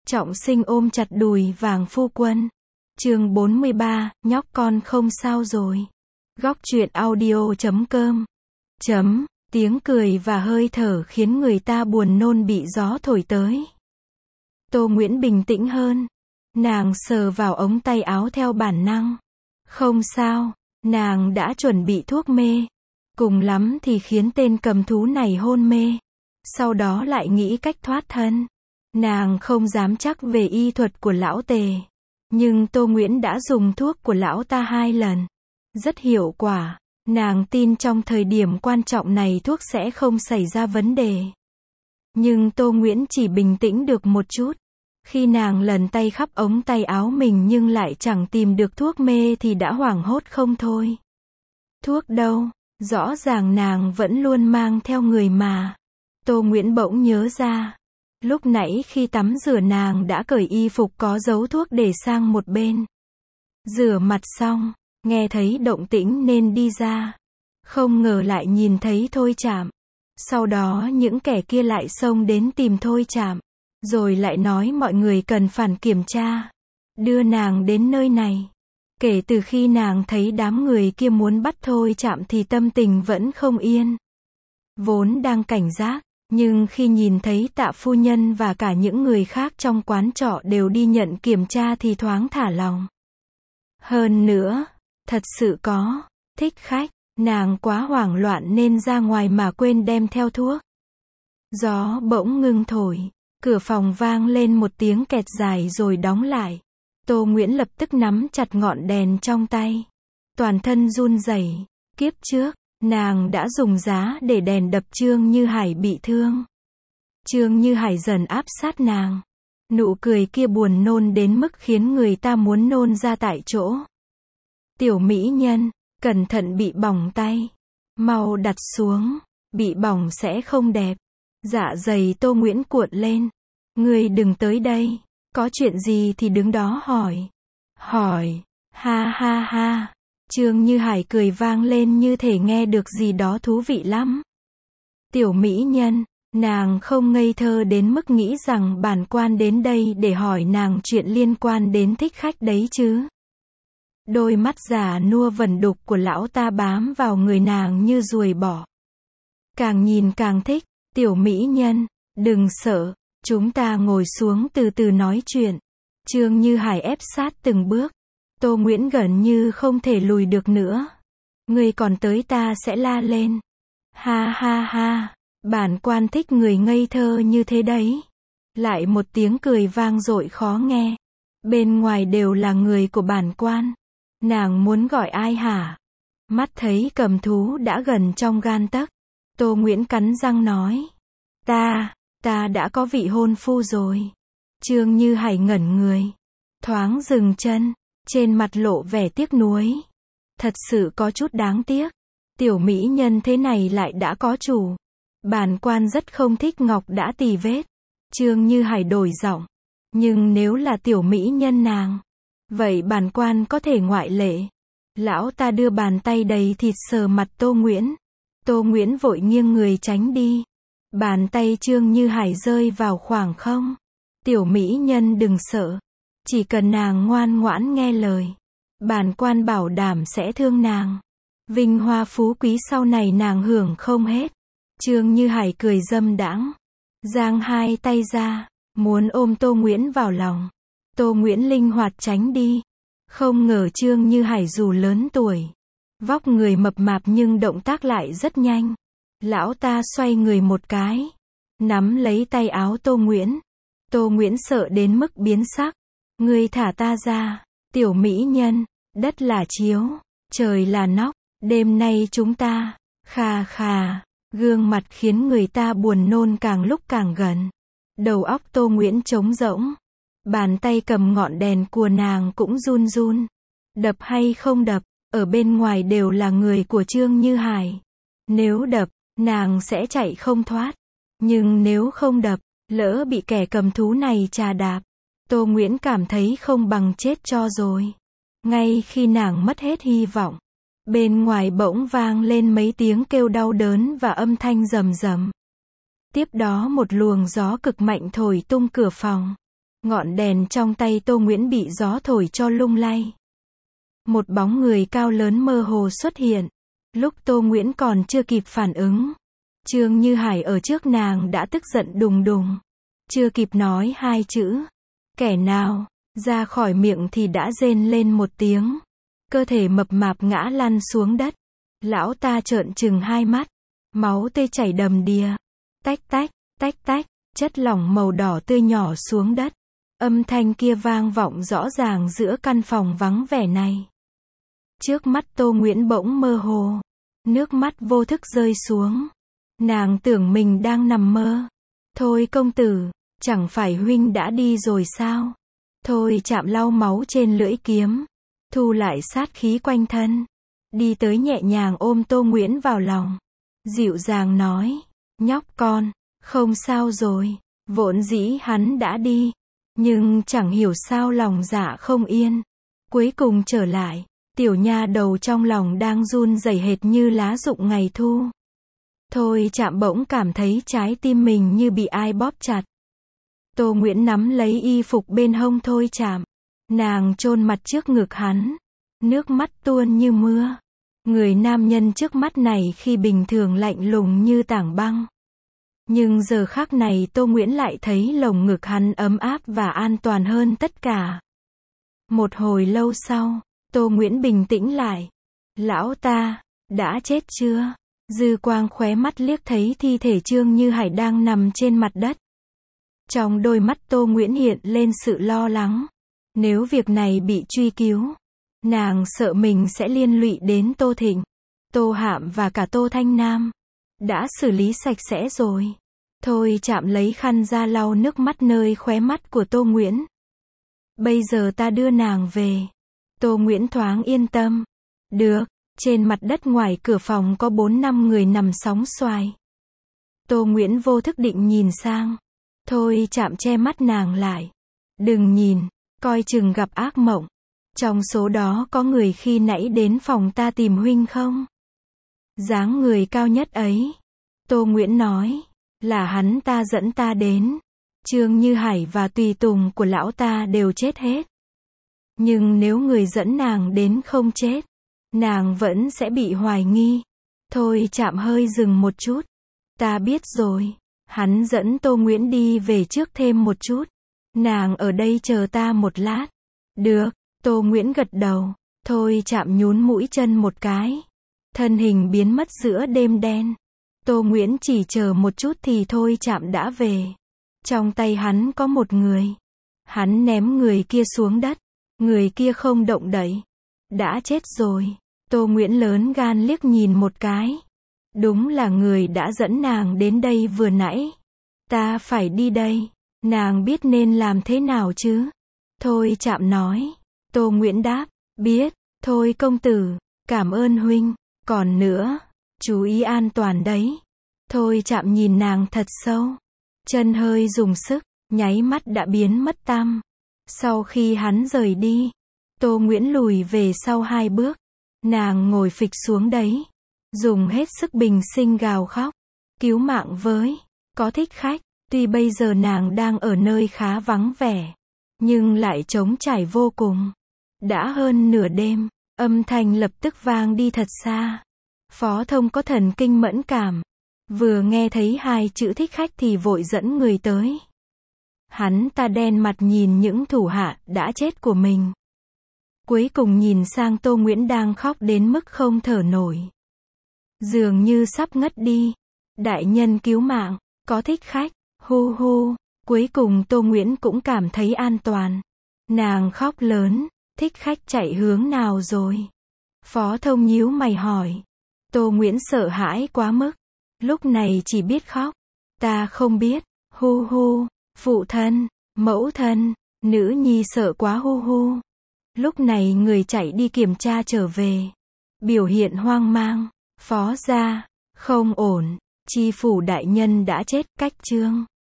Trọng Sinh ôm chặt đùi vàng phu quân. Chương 43, nhóc con không sao rồi. Góc truyện audio.com. Tiếng cười và hơi thở khiến người ta buồn nôn bị gió thổi tới. Tô Nguyễn bình tĩnh hơn. Nàng sờ vào ống tay áo theo bản năng. Không sao, nàng đã chuẩn bị thuốc mê. Cùng lắm thì khiến tên cầm thú này hôn mê. Sau đó lại nghĩ cách thoát thân. Nàng không dám chắc về y thuật của lão Tề. Nhưng Tô Nguyễn đã dùng thuốc của lão ta 2 lần. Rất hiệu quả. Nàng tin trong thời điểm quan trọng này thuốc sẽ không xảy ra vấn đề. Nhưng Tô Nguyễn chỉ bình tĩnh được một chút. Khi nàng lần tay khắp ống tay áo mình nhưng lại chẳng tìm được thuốc mê thì đã hoảng hốt không thôi. Thuốc đâu? Rõ ràng nàng vẫn luôn mang theo người mà. Tô Nguyễn bỗng nhớ ra. Lúc nãy khi tắm rửa nàng đã cởi y phục có dấu thuốc để sang một bên. Rửa mặt xong, nghe thấy động tĩnh nên đi ra. Không ngờ lại nhìn thấy Thôi Trạm. Sau đó những kẻ kia lại xông đến tìm Thôi Trạm. Rồi lại nói mọi người cần phản kiểm tra. Đưa nàng đến nơi này. Kể từ khi nàng thấy đám người kia muốn bắt Thôi Trạm thì tâm tình vẫn không yên. Vốn đang cảnh giác. Nhưng khi nhìn thấy Tạ phu nhân và cả những người khác trong quán trọ đều đi nhận kiểm tra thì thoáng thả lòng. Hơn nữa, thật sự có, thích khách, nàng quá hoảng loạn nên ra ngoài mà quên đem theo thuốc. Gió bỗng ngưng thổi, cửa phòng vang lên một tiếng kẹt dài rồi đóng lại. Tô Nguyễn lập tức nắm chặt ngọn đèn trong tay. Toàn thân run rẩy, kiếp trước. Nàng đã dùng giá để đèn đập Trương Như Hải bị thương. Trương Như Hải dần áp sát nàng. Nụ cười kia buồn nôn đến mức khiến người ta muốn nôn ra tại chỗ. Tiểu mỹ nhân, cẩn thận bị bỏng tay. Mau đặt xuống, bị bỏng sẽ không đẹp. Dạ dày Tô Nguyễn cuộn lên. Ngươi đừng tới đây, có chuyện gì thì đứng đó hỏi. Hỏi, ha ha ha. Trương Như Hải cười vang lên như thể nghe được gì đó thú vị lắm. Tiểu mỹ nhân, nàng không ngây thơ đến mức nghĩ rằng bản quan đến đây để hỏi nàng chuyện liên quan đến thích khách đấy chứ. Đôi mắt già nua vẩn đục của lão ta bám vào người nàng như ruồi bọ. Càng nhìn càng thích, tiểu mỹ nhân, đừng sợ, chúng ta ngồi xuống từ từ nói chuyện. Trương Như Hải ép sát từng bước. Tô Nguyễn gần như không thể lùi được nữa. Ngươi còn tới ta sẽ la lên. Ha ha ha, bản quan thích người ngây thơ như thế đấy. Lại một tiếng cười vang dội khó nghe. Bên ngoài đều là người của bản quan. Nàng muốn gọi ai hả? Mắt thấy cầm thú đã gần trong gan tấc. Tô Nguyễn cắn răng nói. Ta đã có vị hôn phu rồi. Trương Như Hải ngẩn người. Thoáng dừng chân. Trên mặt lộ vẻ tiếc nuối. Thật sự có chút đáng tiếc. Tiểu mỹ nhân thế này lại đã có chủ. Bản quan rất không thích ngọc đã tì vết. Trương Như Hải đổi giọng. Nhưng nếu là tiểu mỹ nhân nàng, vậy bản quan có thể ngoại lệ. Lão ta đưa bàn tay đầy thịt sờ mặt Tô Nguyễn. Tô Nguyễn vội nghiêng người tránh đi. Bàn tay Trương Như Hải rơi vào khoảng không. Tiểu mỹ nhân đừng sợ. Chỉ cần nàng ngoan ngoãn nghe lời, bản quan bảo đảm sẽ thương nàng. Vinh hoa phú quý sau này nàng hưởng không hết. Trương Như Hải cười dâm đãng, giang hai tay ra, muốn ôm Tô Nguyễn vào lòng. Tô Nguyễn linh hoạt tránh đi. Không ngờ Trương Như Hải dù lớn tuổi, vóc người mập mạp nhưng động tác lại rất nhanh. Lão ta xoay người một cái, nắm lấy tay áo Tô Nguyễn. Tô Nguyễn sợ đến mức biến sắc. Ngươi thả ta ra, tiểu mỹ nhân, đất là chiếu, trời là nóc, đêm nay chúng ta, khà khà, gương mặt khiến người ta buồn nôn càng lúc càng gần. Đầu óc Tô Nguyễn trống rỗng, bàn tay cầm ngọn đèn của nàng cũng run run. Đập hay không đập, ở bên ngoài đều là người của Trương Như Hải. Nếu đập, nàng sẽ chạy không thoát. Nhưng nếu không đập, lỡ bị kẻ cầm thú này trà đạp. Tô Nguyễn cảm thấy không bằng chết cho rồi. Ngay khi nàng mất hết hy vọng, bên ngoài bỗng vang lên mấy tiếng kêu đau đớn và âm thanh rầm rầm. Tiếp đó một luồng gió cực mạnh thổi tung cửa phòng. Ngọn đèn trong tay Tô Nguyễn bị gió thổi cho lung lay. Một bóng người cao lớn mơ hồ xuất hiện. Lúc Tô Nguyễn còn chưa kịp phản ứng, Trương Như Hải ở trước nàng đã tức giận đùng đùng. Chưa kịp nói hai chữ, kẻ nào, ra khỏi miệng thì đã rên lên một tiếng. Cơ thể mập mạp ngã lăn xuống đất. Lão ta trợn trừng hai mắt. Máu tươi chảy đầm đìa. Tách tách, tách tách, chất lỏng màu đỏ tươi nhỏ xuống đất. Âm thanh kia vang vọng rõ ràng giữa căn phòng vắng vẻ này. Trước mắt Tô Nguyễn bỗng mơ hồ. Nước mắt vô thức rơi xuống. Nàng tưởng mình đang nằm mơ. Thôi công tử, chẳng phải huynh đã đi rồi sao? Thôi chạm lau máu trên lưỡi kiếm. Thu lại sát khí quanh thân. Đi tới nhẹ nhàng ôm Tô Nguyễn vào lòng. Dịu dàng nói, nhóc con, không sao rồi. Vốn dĩ hắn đã đi. Nhưng chẳng hiểu sao lòng dạ không yên. Cuối cùng trở lại. Tiểu nha đầu trong lòng đang run rẩy hệt như lá rụng ngày thu. Thôi chạm bỗng cảm thấy trái tim mình như bị ai bóp chặt. Tô Nguyễn nắm lấy y phục bên hông Thôi chạm. Nàng chôn mặt trước ngực hắn. Nước mắt tuôn như mưa. Người nam nhân trước mắt này khi bình thường lạnh lùng như tảng băng. Nhưng giờ khắc này Tô Nguyễn lại thấy lồng ngực hắn ấm áp và an toàn hơn tất cả. Một hồi lâu sau, Tô Nguyễn bình tĩnh lại. Lão ta, đã chết chưa? Dư quang khóe mắt liếc thấy thi thể Trương Như Hải đang nằm trên mặt đất. Trong đôi mắt Tô Nguyễn hiện lên sự lo lắng. Nếu việc này bị truy cứu, nàng sợ mình sẽ liên lụy đến Tô Thịnh, Tô Hạm và cả Tô Thanh Nam. Đã xử lý sạch sẽ rồi. Thôi chạm lấy khăn ra lau nước mắt nơi khóe mắt của Tô Nguyễn. Bây giờ ta đưa nàng về. Tô Nguyễn thoáng yên tâm. Được. Trên mặt đất ngoài cửa phòng có 4-5 người nằm sóng xoài. Tô Nguyễn vô thức định nhìn sang. Thôi chạm che mắt nàng lại. Đừng nhìn, coi chừng gặp ác mộng. Trong số đó có người khi nãy đến phòng ta tìm huynh không? Dáng người cao nhất ấy. Tô Nguyễn nói, là hắn ta dẫn ta đến. Trương Như Hải và tùy tùng của lão ta đều chết hết. Nhưng nếu người dẫn nàng đến không chết, nàng vẫn sẽ bị hoài nghi. Thôi chạm hơi dừng một chút. Ta biết rồi. Hắn dẫn Tô Nguyễn đi về trước thêm một chút. Nàng ở đây chờ ta một lát. Được. Tô Nguyễn gật đầu. Thôi chạm nhún mũi chân một cái. Thân hình biến mất giữa đêm đen. Tô Nguyễn chỉ chờ một chút thì Thôi chạm đã về. Trong tay hắn có một người. Hắn ném người kia xuống đất. Người kia không động đậy. Đã chết rồi. Tô Nguyễn lớn gan liếc nhìn một cái. Đúng là người đã dẫn nàng đến đây vừa nãy. Ta phải đi đây. Nàng biết nên làm thế nào chứ? Thôi chạm nói. Tô Nguyễn đáp. Biết. Thôi công tử. Cảm ơn huynh. Còn nữa. Chú ý an toàn đấy. Thôi chạm nhìn nàng thật sâu. Chân hơi dùng sức. Nháy mắt đã biến mất tăm. Sau khi hắn rời đi. Tô Nguyễn lùi về sau 2 bước. Nàng ngồi phịch xuống đấy. Dùng hết sức bình sinh gào khóc. Cứu mạng với. Có thích khách. Tuy bây giờ nàng đang ở nơi khá vắng vẻ. Nhưng lại trống trải vô cùng. Đã hơn nửa đêm. Âm thanh lập tức vang đi thật xa. Phó Thông có thần kinh mẫn cảm. Vừa nghe thấy 2 chữ thích khách thì vội dẫn người tới. Hắn ta đen mặt nhìn những thủ hạ đã chết của mình. Cuối cùng nhìn sang Tô Nguyễn đang khóc đến mức không thở nổi. Dường như sắp ngất đi. Đại nhân cứu mạng, có thích khách, hu hu. Cuối cùng Tô Nguyễn cũng cảm thấy an toàn. Nàng khóc lớn, thích khách chạy hướng nào rồi? Phó Thông nhíu mày hỏi. Tô Nguyễn sợ hãi quá mức. Lúc này chỉ biết khóc. Ta không biết, hu hu, phụ thân, mẫu thân, nữ nhi sợ quá hu hu. Lúc này người chạy đi kiểm tra trở về. Biểu hiện hoang mang. Phó gia, không ổn. Tri phủ đại nhân đã chết, cách trương.